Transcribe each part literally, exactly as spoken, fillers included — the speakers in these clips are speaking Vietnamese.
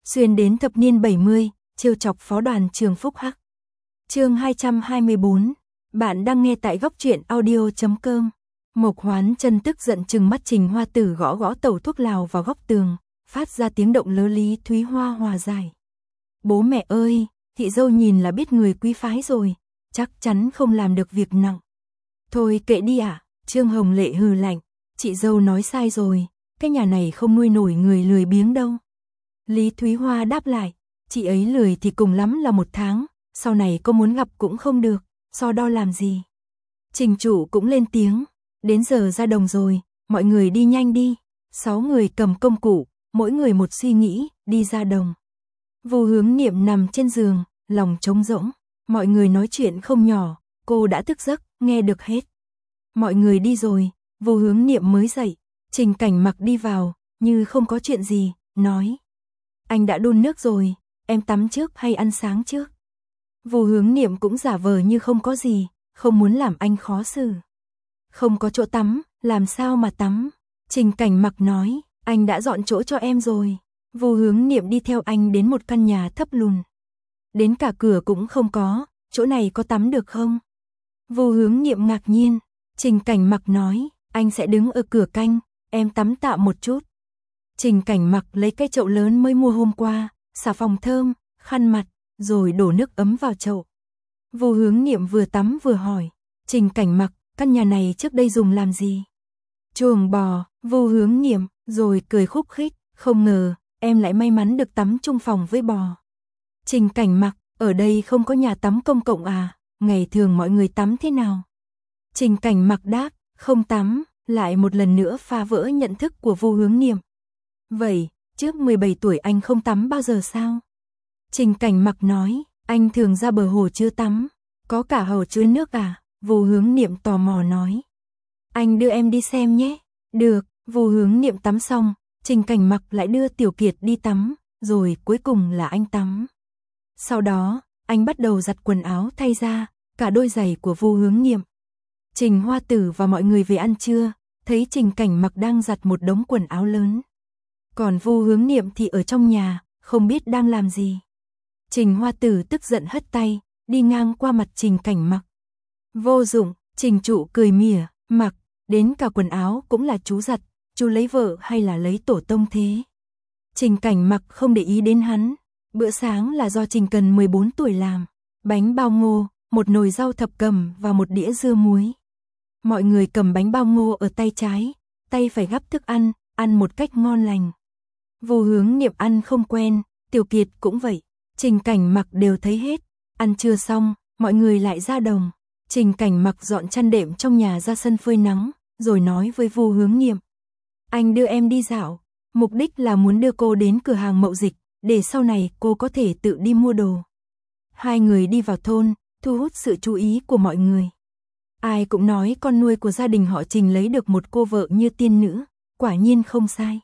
xuyên đến thập niên bảy mươi, trêu chọc phó đoàn trường Phúc Hắc. Chương hai trăm hai mươi bốn, bạn đang nghe tại góc truyện audio chấm com. Mộc Hoán Chân tức giận trừng mắt Trình Hoa Tử gõ gõ tẩu thuốc lào vào góc tường, phát ra tiếng động lớ Lý Thúy Hoa hòa giải. Bố mẹ ơi, thị dâu nhìn là biết người quý phái rồi, chắc chắn không làm được việc nặng. Thôi kệ đi ạ, à, Trương Hồng Lệ hừ lạnh, chị dâu nói sai rồi, cái nhà này không nuôi nổi người lười biếng đâu. Lý Thúy Hoa đáp lại, chị ấy lười thì cùng lắm là một tháng, sau này có muốn gặp cũng không được, so đo làm gì. Trình chủ cũng lên tiếng, đến giờ ra đồng rồi, mọi người đi nhanh đi. Sáu người cầm công cụ, mỗi người một suy nghĩ, đi ra đồng. Vu Hướng Niệm nằm trên giường, lòng trống rỗng, mọi người nói chuyện không nhỏ, cô đã thức giấc, nghe được hết. Mọi người đi rồi, Vu Hướng Niệm mới dậy, Trình Cảnh Mặc đi vào, như không có chuyện gì, nói. Anh đã đun nước rồi, em tắm trước hay ăn sáng trước? Vu Hướng Niệm cũng giả vờ như không có gì, không muốn làm anh khó xử. Không có chỗ tắm, làm sao mà tắm? Trình Cảnh Mặc nói, anh đã dọn chỗ cho em rồi. Vu Hướng Niệm đi theo anh đến một căn nhà thấp lùn. Đến cả cửa cũng không có, chỗ này có tắm được không? Vu Hướng Niệm ngạc nhiên, Trình Cảnh Mặc nói, anh sẽ đứng ở cửa canh, em tắm tạm một chút. Trình Cảnh Mặc lấy cái chậu lớn mới mua hôm qua, xà phòng thơm, khăn mặt, rồi đổ nước ấm vào chậu. Vu Hướng Niệm vừa tắm vừa hỏi, Trình Cảnh Mặc, căn nhà này trước đây dùng làm gì? Chuồng bò. Vu Hướng Niệm, rồi cười khúc khích, không ngờ, em lại may mắn được tắm chung phòng với bò. Trình Cảnh Mặc, ở đây không có nhà tắm công cộng à, ngày thường mọi người tắm thế nào? Trình Cảnh Mặc đáp, không tắm, lại một lần nữa phá vỡ nhận thức của Vu Hướng Niệm. Vậy, trước mười bảy tuổi anh không tắm bao giờ sao? Trình Cảnh Mặc nói, anh thường ra bờ hồ chưa tắm, có cả hồ chứa nước à? Vu Hướng Niệm tò mò nói. Anh đưa em đi xem nhé. Được, Vu Hướng Niệm tắm xong, Trình Cảnh Mặc lại đưa Tiểu Kiệt đi tắm, rồi cuối cùng là anh tắm. Sau đó, anh bắt đầu giặt quần áo thay ra, cả đôi giày của Vu Hướng Niệm. Trình Hoa Tử và mọi người về ăn trưa, thấy Trình Cảnh Mặc đang giặt một đống quần áo lớn. Còn Vu Hướng Niệm thì ở trong nhà, không biết đang làm gì. Trình Hoa Tử tức giận hất tay, đi ngang qua mặt Trình Cảnh Mặc. Vô dụng, Trình trụ cười mỉa, Mặc, đến cả quần áo cũng là chú giặt, chú lấy vợ hay là lấy tổ tông thế? Trình Cảnh Mặc không để ý đến hắn, bữa sáng là do Trình Cần mười bốn tuổi làm, bánh bao ngô, một nồi rau thập cẩm và một đĩa dưa muối. Mọi người cầm bánh bao ngô ở tay trái, tay phải gắp thức ăn, ăn một cách ngon lành. Vu Hướng Niệm ăn không quen, Tiểu Kiệt cũng vậy, Trình Cảnh Mặc đều thấy hết. Ăn trưa xong, mọi người lại ra đồng. Trình Cảnh Mặc dọn chăn đệm trong nhà ra sân phơi nắng, rồi nói với Vu Hướng Niệm. Anh đưa em đi dạo, mục đích là muốn đưa cô đến cửa hàng mậu dịch, để sau này cô có thể tự đi mua đồ. Hai người đi vào thôn, thu hút sự chú ý của mọi người. Ai cũng nói con nuôi của gia đình họ Trình lấy được một cô vợ như tiên nữ, quả nhiên không sai.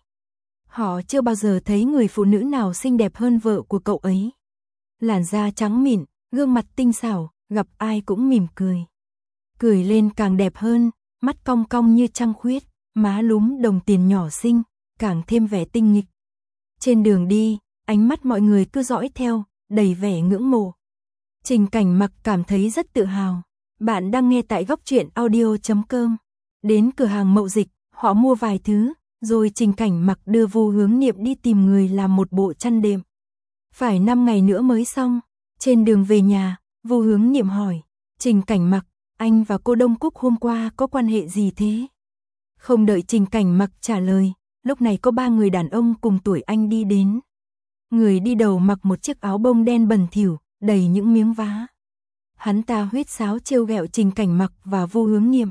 Họ chưa bao giờ thấy người phụ nữ nào xinh đẹp hơn vợ của cậu ấy. Làn da trắng mịn, gương mặt tinh xảo, gặp ai cũng mỉm cười. Cười lên càng đẹp hơn, mắt cong cong như trăng khuyết, má lúm đồng tiền nhỏ xinh, càng thêm vẻ tinh nghịch. Trên đường đi, ánh mắt mọi người cứ dõi theo, đầy vẻ ngưỡng mộ. Trình Cảnh Mặc cảm thấy rất tự hào. Bạn đang nghe tại góc truyện audio chấm com. Đến cửa hàng mậu dịch, họ mua vài thứ, rồi Trình Cảnh Mặc đưa Vu Hướng Niệm đi tìm người làm một bộ chăn đệm. Phải năm ngày nữa mới xong. Trên đường về nhà, Vu Hướng Niệm hỏi, Trình Cảnh Mặc, anh và cô Đông Cúc hôm qua có quan hệ gì thế? Không đợi Trình Cảnh Mặc trả lời, lúc này có ba người đàn ông cùng tuổi anh đi đến. Người đi đầu mặc một chiếc áo bông đen bẩn thỉu, đầy những miếng vá. Hắn ta huýt sáo trêu ghẹo Trình Cảnh Mặc và Vu Hướng Niệm.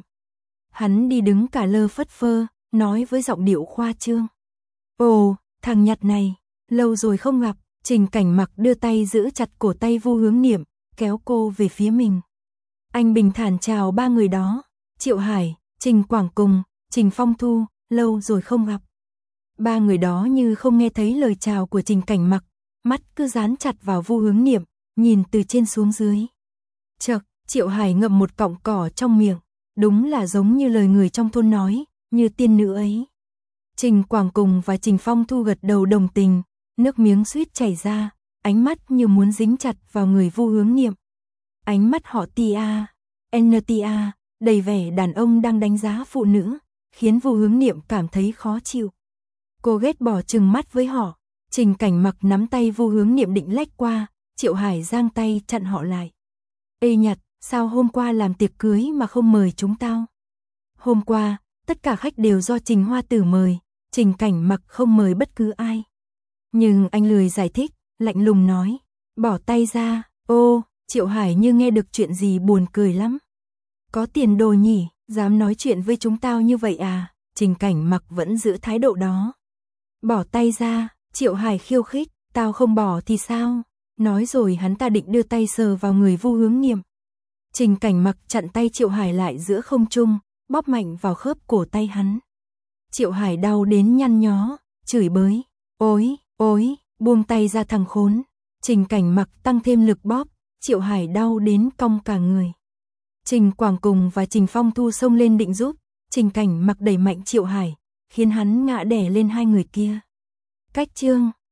Hắn đi đứng cả lơ phất phơ, nói với giọng điệu khoa trương. Ồ, thằng nhặt này, lâu rồi không gặp. Trình Cảnh Mặc đưa tay giữ chặt cổ tay Vu Hướng Niệm, kéo cô về phía mình. Anh bình thản chào ba người đó, Triệu Hải, Trình Quảng Cùng, Trình Phong Thu, lâu rồi không gặp. Ba người đó như không nghe thấy lời chào của Trình Cảnh Mặc, mắt cứ dán chặt vào Vu Hướng Niệm, nhìn từ trên xuống dưới. Chậc, Triệu Hải ngậm một cọng cỏ trong miệng, đúng là giống như lời người trong thôn nói, như tiên nữ ấy. Trình Quảng Cùng và Trình Phong Thu gật đầu đồng tình, nước miếng suýt chảy ra, ánh mắt như muốn dính chặt vào người Vu Hướng Niệm. Ánh mắt họ Tia, en Tia, đầy vẻ đàn ông đang đánh giá phụ nữ, khiến Vu Hướng Niệm cảm thấy khó chịu. Cô ghét bỏ trừng mắt với họ. Trình Cảnh Mặc nắm tay Vu Hướng Niệm định lách qua, Triệu Hải giang tay chặn họ lại. Ê Nhật, sao hôm qua làm tiệc cưới mà không mời chúng tao? Hôm qua, tất cả khách đều do Trình Hoa Tử mời, Trình Cảnh Mặc không mời bất cứ ai. Nhưng anh lười giải thích, lạnh lùng nói, bỏ tay ra. Ô, Triệu Hải như nghe được chuyện gì buồn cười lắm. Có tiền đồ nhỉ, dám nói chuyện với chúng tao như vậy à? Trình Cảnh Mặc vẫn giữ thái độ đó. Bỏ tay ra, Triệu Hải khiêu khích, tao không bỏ thì sao? Nói rồi hắn ta định đưa tay sờ vào người Vu Hướng Niệm. Trình Cảnh Mặc chặn tay Triệu Hải lại giữa không trung, bóp mạnh vào khớp cổ tay hắn. Triệu Hải đau đến nhăn nhó, chửi bới, ối, ối, buông tay ra thằng khốn. Trình Cảnh Mặc tăng thêm lực bóp, Triệu Hải đau đến cong cả người. Trình Quảng Cùng và Trình Phong Thu xông lên định giúp, Trình Cảnh Mặc đẩy mạnh Triệu Hải, khiến hắn ngã đè lên hai người kia. Cách chương